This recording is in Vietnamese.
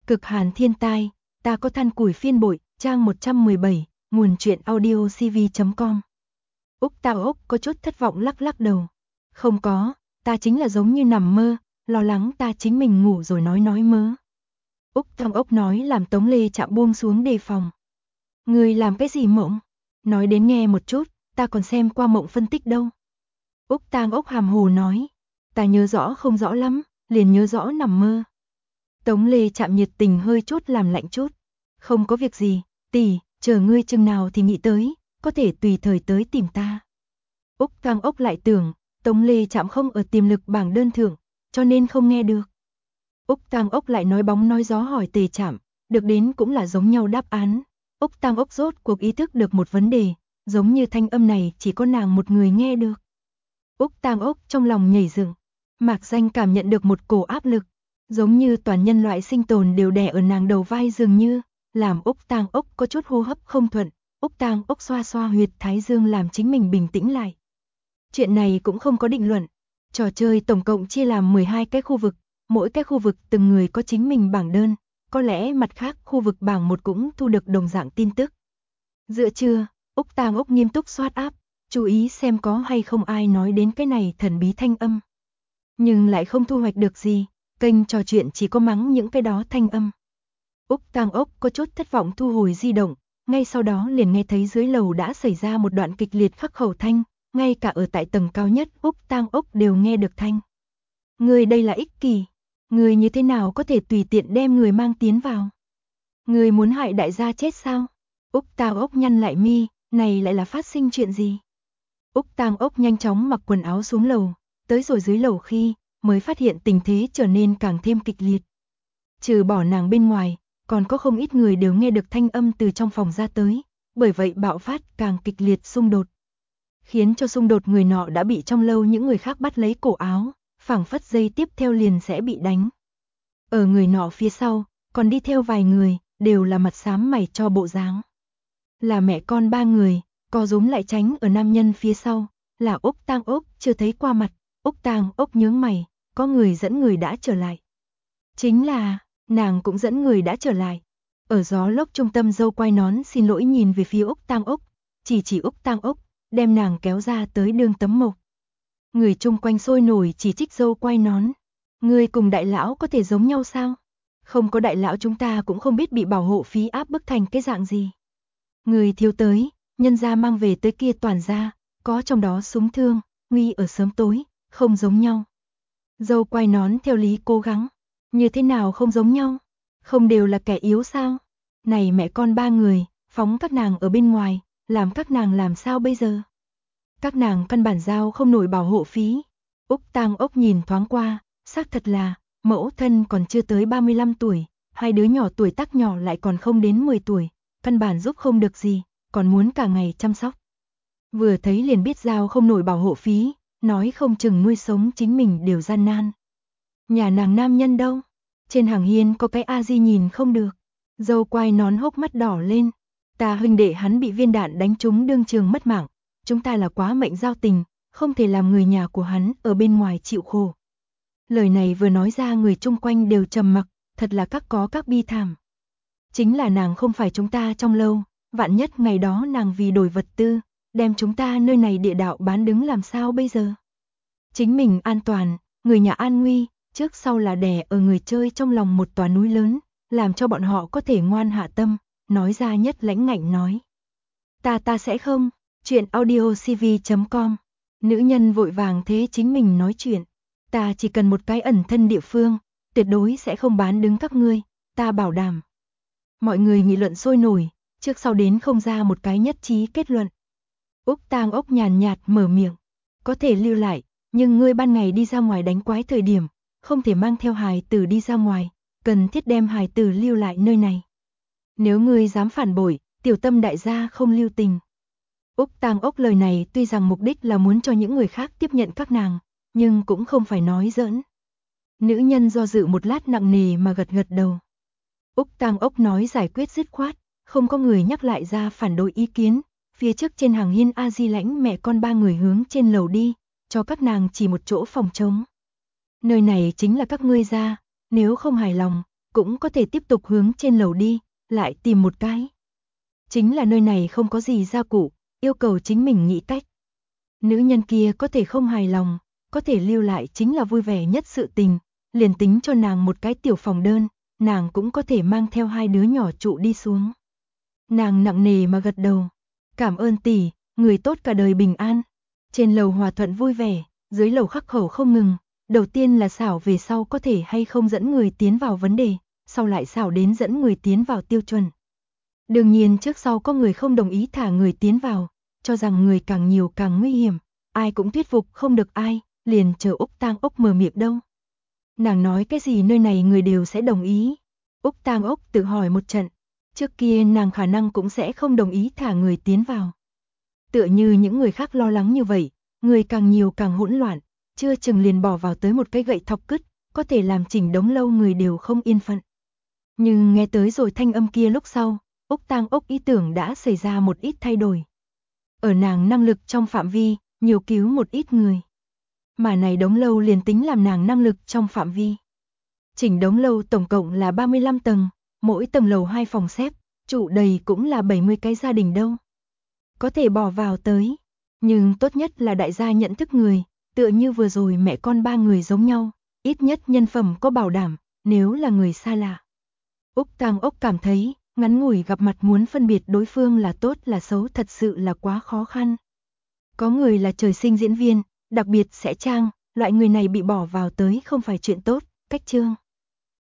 Cực hàn thiên tai, ta có than củi phiên bội, trang 117, nguồn truyện audio cv.com. Úc Tang Ốc có chút thất vọng lắc lắc đầu. Không có, ta chính là giống như nằm mơ, lo lắng ta chính mình ngủ rồi nói mớ. Úc Tang Ốc nói làm Tống Lê Trạm buông xuống đề phòng. Người làm cái gì mộng? Nói đến nghe một chút, ta còn xem qua mộng phân tích đâu. Úc Tang Ốc hàm hồ nói, ta nhớ rõ không rõ lắm, liền nhớ rõ nằm mơ. Tống Lê Trạm nhiệt tình hơi chút làm lạnh chút. Không có việc gì, tỷ, chờ ngươi chừng nào thì nghĩ tới, có thể tùy thời tới tìm ta. Úc Tang Ốc lại tưởng, Tống Lê Trạm không ở tiềm lực bảng đơn thượng, cho nên không nghe được. Úc Tang Ốc lại nói bóng nói gió hỏi Tề Trạm, được đến cũng là giống nhau đáp án. Úc Tang Ốc rốt cuộc ý thức được một vấn đề, giống như thanh âm này chỉ có nàng một người nghe được. Úc Tang Ốc trong lòng nhảy dựng, mạc danh cảm nhận được một cổ áp lực, giống như toàn nhân loại sinh tồn đều đè ở nàng đầu vai dường như, làm Úc Tang Ốc có chút hô hấp không thuận. Úc Tang Ốc xoa xoa huyệt thái dương làm chính mình bình tĩnh lại. Chuyện này cũng không có định luận, trò chơi tổng cộng chia làm 12 cái khu vực, mỗi cái khu vực từng người có chính mình bảng đơn, có lẽ mặt khác khu vực bảng một cũng thu được đồng dạng tin tức. Giữa trưa, Úc Tang Ốc nghiêm túc soát áp, chú ý xem có hay không ai nói đến cái này thần bí thanh âm. Nhưng lại không thu hoạch được gì, kênh trò chuyện chỉ có mắng những cái đó thanh âm. Úc Tang Ốc có chút thất vọng thu hồi di động, ngay sau đó liền nghe thấy dưới lầu đã xảy ra một đoạn kịch liệt khắc khẩu thanh, ngay cả ở tại tầng cao nhất Úc Tang Ốc đều nghe được thanh. Người đây là ích kỷ, người như thế nào có thể tùy tiện đem người mang tiến vào? Người muốn hại đại gia chết sao? Úc Tang Ốc nhăn lại mi, này lại là phát sinh chuyện gì? Úc Tang Ốc nhanh chóng mặc quần áo xuống lầu, tới rồi dưới lầu khi mới phát hiện tình thế trở nên càng thêm kịch liệt. Trừ bỏ nàng bên ngoài, còn có không ít người đều nghe được thanh âm từ trong phòng ra tới, bởi vậy bạo phát càng kịch liệt xung đột. Khiến cho xung đột người nọ đã bị trong lâu những người khác bắt lấy cổ áo, phảng phất giây tiếp theo liền sẽ bị đánh. Ở người nọ phía sau, còn đi theo vài người, đều là mặt xám mày cho bộ dáng. Là mẹ con ba người, co rúm lại tránh ở nam nhân phía sau, là Úc Tang Ốc chưa thấy qua mặt, Úc Tang Ốc nhướng mày, có người dẫn người đã trở lại. Chính là, nàng cũng dẫn người đã trở lại. Ở gió lốc trung tâm dâu quai nón xin lỗi nhìn về phía Úc Tang Ốc, chỉ Úc Tang Ốc, đem nàng kéo ra tới đường tấm mộc. Người chung quanh sôi nổi chỉ trích dâu quai nón. Người cùng đại lão có thể giống nhau sao? Không có đại lão chúng ta cũng không biết bị bảo hộ phí áp bức thành cái dạng gì. Người thiếu tới, nhân gia mang về tới kia toàn ra, có trong đó súng thương, nguy ở sớm tối, không giống nhau. Dâu quai nón theo lý cố gắng, như thế nào không giống nhau? Không đều là kẻ yếu sao? Này mẹ con ba người, phóng các nàng ở bên ngoài, làm các nàng làm sao bây giờ? Các nàng căn bản giao không nổi bảo hộ phí. Úc Tang Ốc nhìn thoáng qua, xác thật là, mẫu thân còn chưa tới 35 tuổi, hai đứa nhỏ tuổi tác nhỏ lại còn không đến 10 tuổi, căn bản giúp không được gì, còn muốn cả ngày chăm sóc. Vừa thấy liền biết giao không nổi bảo hộ phí, nói không chừng nuôi sống chính mình đều gian nan. Nhà nàng nam nhân đâu? Trên hàng hiên có cái A Di nhìn không được. Dâu quai nón hốc mắt đỏ lên. Ta huynh đệ hắn bị viên đạn đánh trúng đương trường mất mạng. Chúng ta là quá mệnh giao tình, không thể làm người nhà của hắn ở bên ngoài chịu khổ. Lời này vừa nói ra người chung quanh đều trầm mặc, thật là có các bi thảm. Chính là nàng không phải chúng ta trong lâu, vạn nhất ngày đó nàng vì đổi vật tư, đem chúng ta nơi này địa đạo bán đứng làm sao bây giờ? Chính mình an toàn, người nhà an nguy, trước sau là đè ở người chơi trong lòng một tòa núi lớn, làm cho bọn họ có thể ngoan hạ tâm, nói ra nhất lãnh ngạnh nói. Ta sẽ không, chuyện audio cv.com, nữ nhân vội vàng thế chính mình nói chuyện, ta chỉ cần một cái ẩn thân địa phương, tuyệt đối sẽ không bán đứng các ngươi, ta bảo đảm. Mọi người nghị luận sôi nổi, trước sau đến không ra một cái nhất trí kết luận. Úc Tang Ốc nhàn nhạt mở miệng, có thể lưu lại, nhưng ngươi ban ngày đi ra ngoài đánh quái thời điểm, không thể mang theo hài tử đi ra ngoài, cần thiết đem hài tử lưu lại nơi này. Nếu ngươi dám phản bội, tiểu tâm đại gia không lưu tình. Úc Tang Ốc lời này tuy rằng mục đích là muốn cho những người khác tiếp nhận các nàng, nhưng cũng không phải nói giỡn. Nữ nhân do dự một lát nặng nề mà gật gật đầu. Úc Tang Ốc nói giải quyết dứt khoát, không có người nhắc lại ra phản đối ý kiến. Phía trước trên hàng hiên A Di lãnh mẹ con ba người hướng trên lầu đi, cho các nàng chỉ một chỗ phòng trống. Nơi này chính là các ngươi ra, nếu không hài lòng, cũng có thể tiếp tục hướng trên lầu đi, lại tìm một cái. Chính là nơi này không có gì gia cụ, yêu cầu chính mình nghĩ cách. Nữ nhân kia có thể không hài lòng, có thể lưu lại chính là vui vẻ nhất sự tình, liền tính cho nàng một cái tiểu phòng đơn, nàng cũng có thể mang theo 2 đứa nhỏ trụ đi xuống. Nàng nặng nề mà gật đầu, cảm ơn tỷ, người tốt cả đời bình an. Trên lầu hòa thuận vui vẻ, dưới lầu khắc khẩu không ngừng, đầu tiên là xảo về sau có thể hay không dẫn người tiến vào vấn đề, sau lại xảo đến dẫn người tiến vào tiêu chuẩn. Đương nhiên trước sau có người không đồng ý thả người tiến vào, cho rằng người càng nhiều càng nguy hiểm, ai cũng thuyết phục không được ai, liền chờ Úc Tang Ốc mở miệng đâu. Nàng nói cái gì nơi này người đều sẽ đồng ý. Úc Tang Ốc tự hỏi một trận, trước kia nàng khả năng cũng sẽ không đồng ý thả người tiến vào. Tựa như những người khác lo lắng như vậy, người càng nhiều càng hỗn loạn, chưa chừng liền bỏ vào tới một cái gậy thọc cứt, có thể làm chỉnh đống lâu người đều không yên phận. Nhưng nghe tới rồi thanh âm kia lúc sau, Úc Tang Ốc ý tưởng đã xảy ra một ít thay đổi. Ở nàng năng lực trong phạm vi, nhiều cứu một ít người. Mà này đống lâu liền tính làm nàng năng lực trong phạm vi. Chỉnh đống lâu tổng cộng là 35 tầng, mỗi tầng lầu 2 phòng xếp, trụ đầy cũng là 70 cái gia đình đâu. Có thể bỏ vào tới, nhưng tốt nhất là đại gia nhận thức người, tựa như vừa rồi mẹ con 3 người giống nhau, ít nhất nhân phẩm có bảo đảm, nếu là người xa lạ. Úc Tang Ốc cảm thấy, ngắn ngủi gặp mặt muốn phân biệt đối phương là tốt là xấu thật sự là quá khó khăn. Có người là trời sinh diễn viên, đặc biệt sẽ trang, loại người này bị bỏ vào tới không phải chuyện tốt, cách chương.